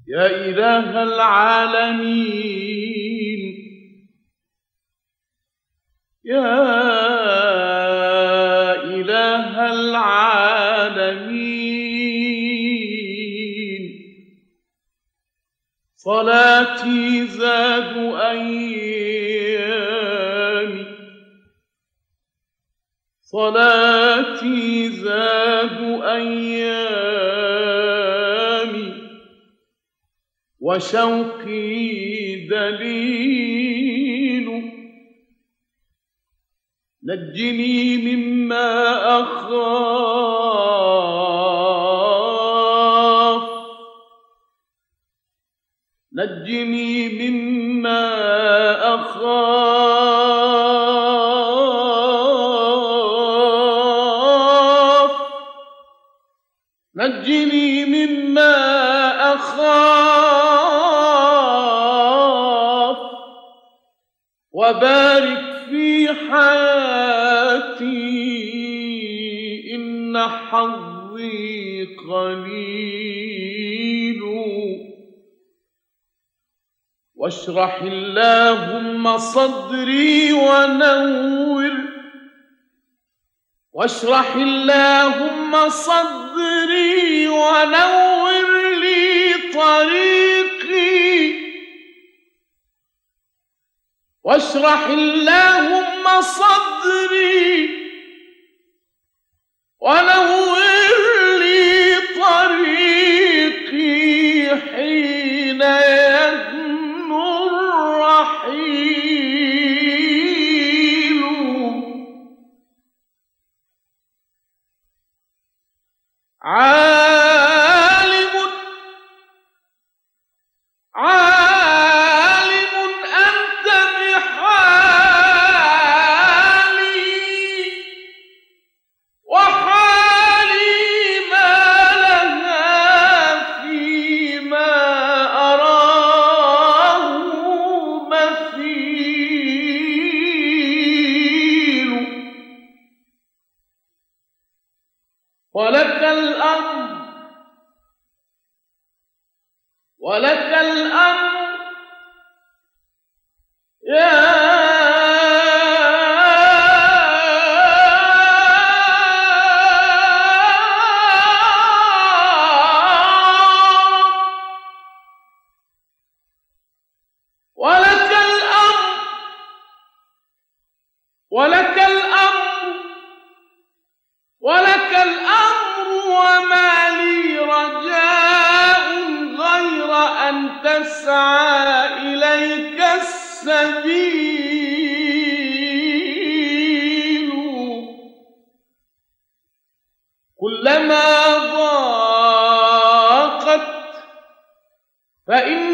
يا إله العالمين، يا إله العالمين، صلاتي زاد أيامي، صلاتي زاد أيامي، وشوقي دليل. نجني مما أخاف، نجني مما أخاف، نجني مما أخاف، وبارك في حياتي إن حظي قليل. واشرح اللهم صدري ونور، واشرح اللهم صدري ونور لي طريقي، واشرح اللهم صدري ونور لي طريقي حين يدنو الرحيل. عالم عالم أنت بحالي، وحالي ما لها فيما أراه مثيل. ولك الأمر، ولك الأمر يا ولك الأمر، ولك الأمر، ولك الأمر، وما لي رجاء غير أن تسعى إليك السبيل. كلما ضاقت فإن